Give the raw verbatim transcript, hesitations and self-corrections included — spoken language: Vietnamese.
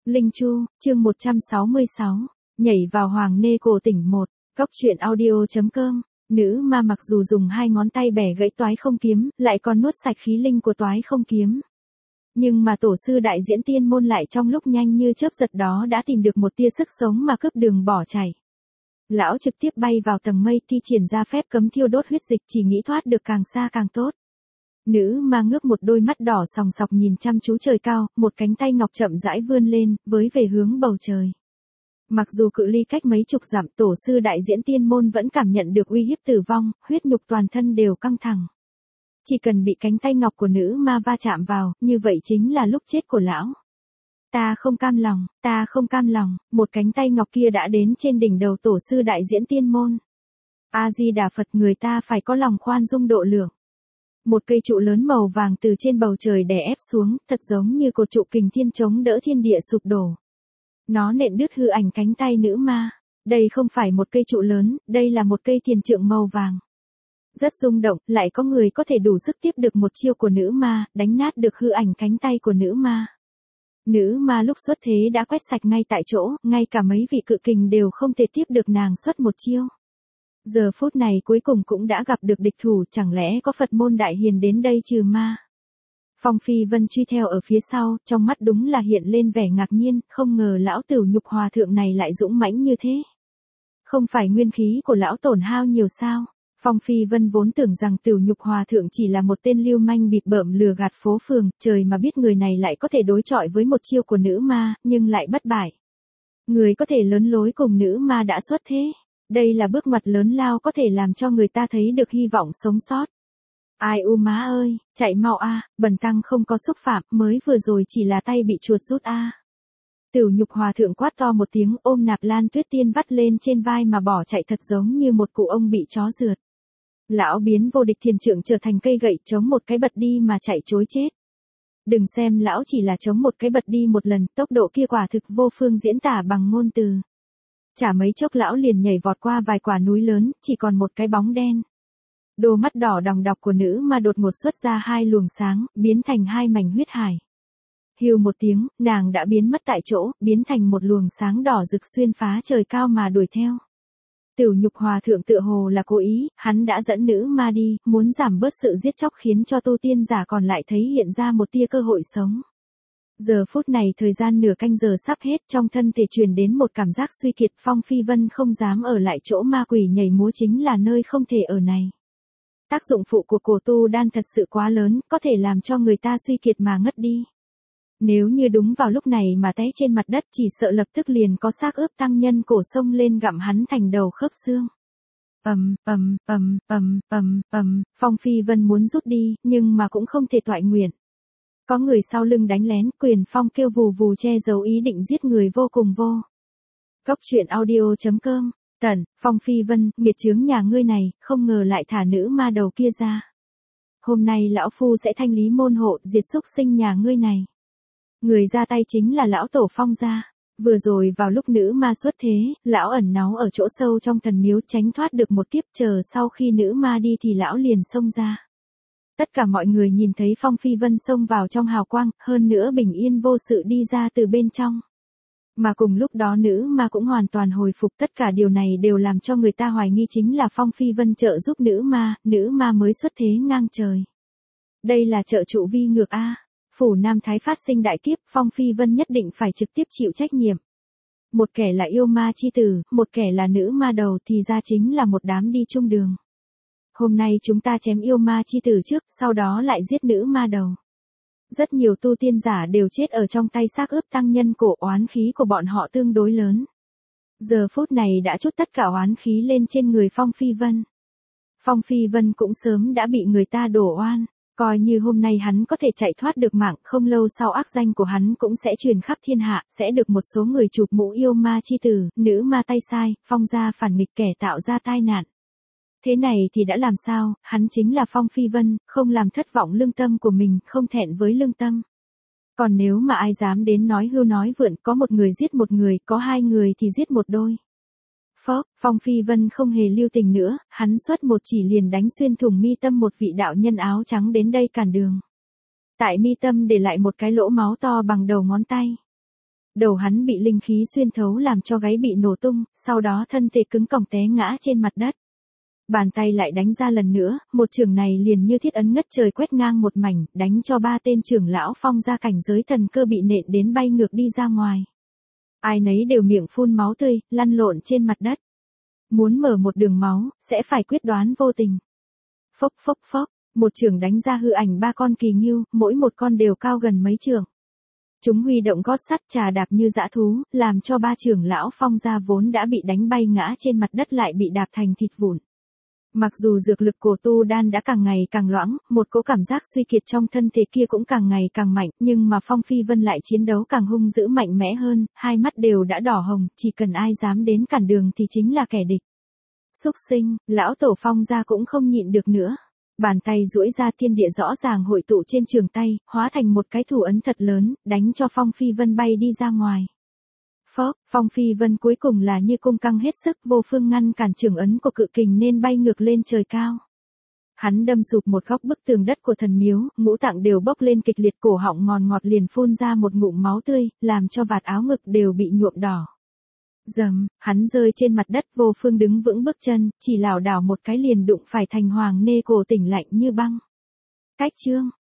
Linh Chu, chương một trăm sáu mươi sáu, nhảy vào Hoàng Nê Cổ Tỉnh một, Cóc truyện audio.com. Nữ ma mặc dù dùng hai ngón tay bẻ gãy Toái Không Kiếm, lại còn nuốt sạch khí linh của Toái Không Kiếm. Nhưng mà tổ sư đại diễn tiên môn lại trong lúc nhanh như chớp giật đó đã tìm được một tia sức sống mà cướp đường bỏ chạy. Lão trực tiếp bay vào tầng mây thi triển ra phép cấm thiêu đốt huyết dịch, chỉ nghĩ thoát được càng xa càng tốt. Nữ ma ngước một đôi mắt đỏ sòng sọc nhìn chăm chú trời cao, một cánh tay ngọc chậm rãi vươn lên, với về hướng bầu trời. Mặc dù cự ly cách mấy chục dặm, tổ sư đại diễn tiên môn vẫn cảm nhận được uy hiếp tử vong, huyết nhục toàn thân đều căng thẳng. Chỉ cần bị cánh tay ngọc của nữ ma va chạm vào, như vậy chính là lúc chết của lão. Ta không cam lòng, ta không cam lòng, một cánh tay ngọc kia đã đến trên đỉnh đầu tổ sư đại diễn tiên môn. A-di-đà Phật, người ta phải có lòng khoan dung độ lượng. Một cây trụ lớn màu vàng từ trên bầu trời đè ép xuống, thật giống như cột trụ kình thiên chống đỡ thiên địa sụp đổ. Nó nện đứt hư ảnh cánh tay nữ ma. Đây không phải một cây trụ lớn, đây là một cây thiền trượng màu vàng. Rất rung động, lại có người có thể đủ sức tiếp được một chiêu của nữ ma, đánh nát được hư ảnh cánh tay của nữ ma. Nữ ma lúc xuất thế đã quét sạch ngay tại chỗ, ngay cả mấy vị cự kình đều không thể tiếp được nàng xuất một chiêu. Giờ phút này cuối cùng cũng đã gặp được địch thủ, chẳng lẽ có Phật môn đại hiền đến đây trừ ma. Phong Phi Vân truy theo ở phía sau, trong mắt đúng là hiện lên vẻ ngạc nhiên, không ngờ lão Tửu Nhục Hòa Thượng này lại dũng mãnh như thế. Không phải nguyên khí của lão tổn hao nhiều sao? Phong Phi Vân vốn tưởng rằng Tửu Nhục Hòa Thượng chỉ là một tên lưu manh bịp bợm lừa gạt phố phường, trời mà biết người này lại có thể đối chọi với một chiêu của nữ ma, nhưng lại bất bại. Người có thể lớn lối cùng nữ ma đã xuất thế. Đây là bước ngoặt lớn lao có thể làm cho người ta thấy được hy vọng sống sót. Ai u má ơi, chạy mau a, à, bần tăng không có xúc phạm, mới vừa rồi chỉ là tay bị chuột rút a. À. Tửu Nhục Hòa Thượng quát to một tiếng, ôm Nạp Lan Tuyết Tiên vắt lên trên vai mà bỏ chạy thật giống như một cụ ông bị chó rượt. Lão biến vô địch thiền trượng trở thành cây gậy chống một cái bật đi mà chạy trối chết. Đừng xem lão chỉ là chống một cái bật đi một lần, tốc độ kia quả thực vô phương diễn tả bằng ngôn từ. Chả mấy chốc lão liền nhảy vọt qua vài quả núi lớn, chỉ còn một cái bóng đen. Đôi mắt đỏ đòng đọc của nữ ma đột ngột xuất ra hai luồng sáng, biến thành hai mảnh huyết hải. Hưu một tiếng, nàng đã biến mất tại chỗ, biến thành một luồng sáng đỏ rực xuyên phá trời cao mà đuổi theo. Tửu Nhục Hòa Thượng tựa hồ là cố ý, hắn đã dẫn nữ ma đi, muốn giảm bớt sự giết chóc khiến cho tu tiên giả còn lại thấy hiện ra một tia cơ hội sống. Giờ phút này thời gian nửa canh giờ sắp hết, trong thân thể truyền đến một cảm giác suy kiệt. Phong Phi Vân không dám ở lại chỗ ma quỷ nhảy múa chính là nơi không thể ở này. Tác dụng phụ của cổ tu đan thật sự quá lớn, có thể làm cho người ta suy kiệt mà ngất đi. Nếu như đúng vào lúc này mà té trên mặt đất, chỉ sợ lập tức liền có xác ướp tăng nhân cổ sông lên gặm hắn thành đầu khớp xương. Ầm, ầm, ầm, ầm, ầm, ầm, Phong Phi Vân muốn rút đi, nhưng mà cũng không thể toại nguyện. Có người sau lưng đánh lén, Quyền Phong kêu vù vù che giấu ý định giết người vô cùng vô. Cóc truyện audio.com. Tần, Phong Phi Vân, nghiệt chướng nhà ngươi này, không ngờ lại thả nữ ma đầu kia ra. Hôm nay lão phu sẽ thanh lý môn hộ, diệt xúc sinh nhà ngươi này. Người ra tay chính là lão tổ Phong gia. Vừa rồi vào lúc nữ ma xuất thế, lão ẩn náu ở chỗ sâu trong thần miếu tránh thoát được một kiếp, chờ sau khi nữ ma đi thì lão liền xông ra. Tất cả mọi người nhìn thấy Phong Phi Vân xông vào trong hào quang, hơn nữa bình yên vô sự đi ra từ bên trong. Mà cùng lúc đó nữ ma cũng hoàn toàn hồi phục, tất cả điều này đều làm cho người ta hoài nghi chính là Phong Phi Vân trợ giúp nữ ma, nữ ma mới xuất thế ngang trời. Đây là trợ trụ vi ngược a. Phủ Nam Thái phát sinh đại kiếp, Phong Phi Vân nhất định phải trực tiếp chịu trách nhiệm. Một kẻ là yêu ma chi tử, một kẻ là nữ ma đầu thì ra chính là một đám đi chung đường. Hôm nay chúng ta chém yêu ma chi tử trước, sau đó lại giết nữ ma đầu. Rất nhiều tu tiên giả đều chết ở trong tay xác ướp tăng nhân cổ, oán khí của bọn họ tương đối lớn. Giờ phút này đã trút tất cả oán khí lên trên người Phong Phi Vân. Phong Phi Vân cũng sớm đã bị người ta đổ oan, coi như hôm nay hắn có thể chạy thoát được mạng, không lâu sau ác danh của hắn cũng sẽ truyền khắp thiên hạ, sẽ được một số người chụp mũ yêu ma chi tử, nữ ma tay sai, Phong gia phản nghịch kẻ tạo ra tai nạn. Thế này thì đã làm sao, hắn chính là Phong Phi Vân, không làm thất vọng lương tâm của mình, không thẹn với lương tâm. Còn nếu mà ai dám đến nói hưu nói vượn, có một người giết một người, có hai người thì giết một đôi. Phó, Phong Phi Vân không hề lưu tình nữa, hắn xuất một chỉ liền đánh xuyên thủng mi tâm một vị đạo nhân áo trắng đến đây cản đường. Tại mi tâm để lại một cái lỗ máu to bằng đầu ngón tay. Đầu hắn bị linh khí xuyên thấu làm cho gáy bị nổ tung, sau đó thân thể cứng còng té ngã trên mặt đất. Bàn tay lại đánh ra lần nữa, một chưởng này liền như thiết ấn ngất trời quét ngang một mảnh, đánh cho ba tên trưởng lão Phong ra cảnh giới thần cơ bị nện đến bay ngược đi ra ngoài. Ai nấy đều miệng phun máu tươi, lăn lộn trên mặt đất. Muốn mở một đường máu, sẽ phải quyết đoán vô tình. Phốc phốc phốc, một chưởng đánh ra hư ảnh ba con kỳ ngưu, mỗi một con đều cao gần mấy trượng. Chúng huy động gót sắt trà đạp như dã thú, làm cho ba trưởng lão Phong gia vốn đã bị đánh bay ngã trên mặt đất lại bị đạp thành thịt vụn. Mặc dù dược lực của tu đan đã càng ngày càng loãng, một cỗ cảm giác suy kiệt trong thân thể kia cũng càng ngày càng mạnh, nhưng mà Phong Phi Vân lại chiến đấu càng hung dữ mạnh mẽ hơn, hai mắt đều đã đỏ hồng, chỉ cần ai dám đến cản đường thì chính là kẻ địch. Xúc sinh, lão tổ Phong gia cũng không nhịn được nữa. Bàn tay duỗi ra thiên địa rõ ràng hội tụ trên trường tay, hóa thành một cái thủ ấn thật lớn, đánh cho Phong Phi Vân bay đi ra ngoài. Phốc, Phong Phi Vân cuối cùng là như cung căng hết sức vô phương ngăn cản trường ấn của cự kình nên bay ngược lên trời cao. Hắn đâm sụp một góc bức tường đất của thần miếu, ngũ tạng đều bốc lên kịch liệt, cổ họng ngòn ngọt liền phun ra một ngụm máu tươi, làm cho vạt áo ngực đều bị nhuộm đỏ. Dầm, hắn rơi trên mặt đất vô phương đứng vững bước chân, chỉ lảo đảo một cái liền đụng phải thành Hoàng Nê Cổ Tỉnh lạnh như băng. Cách chương,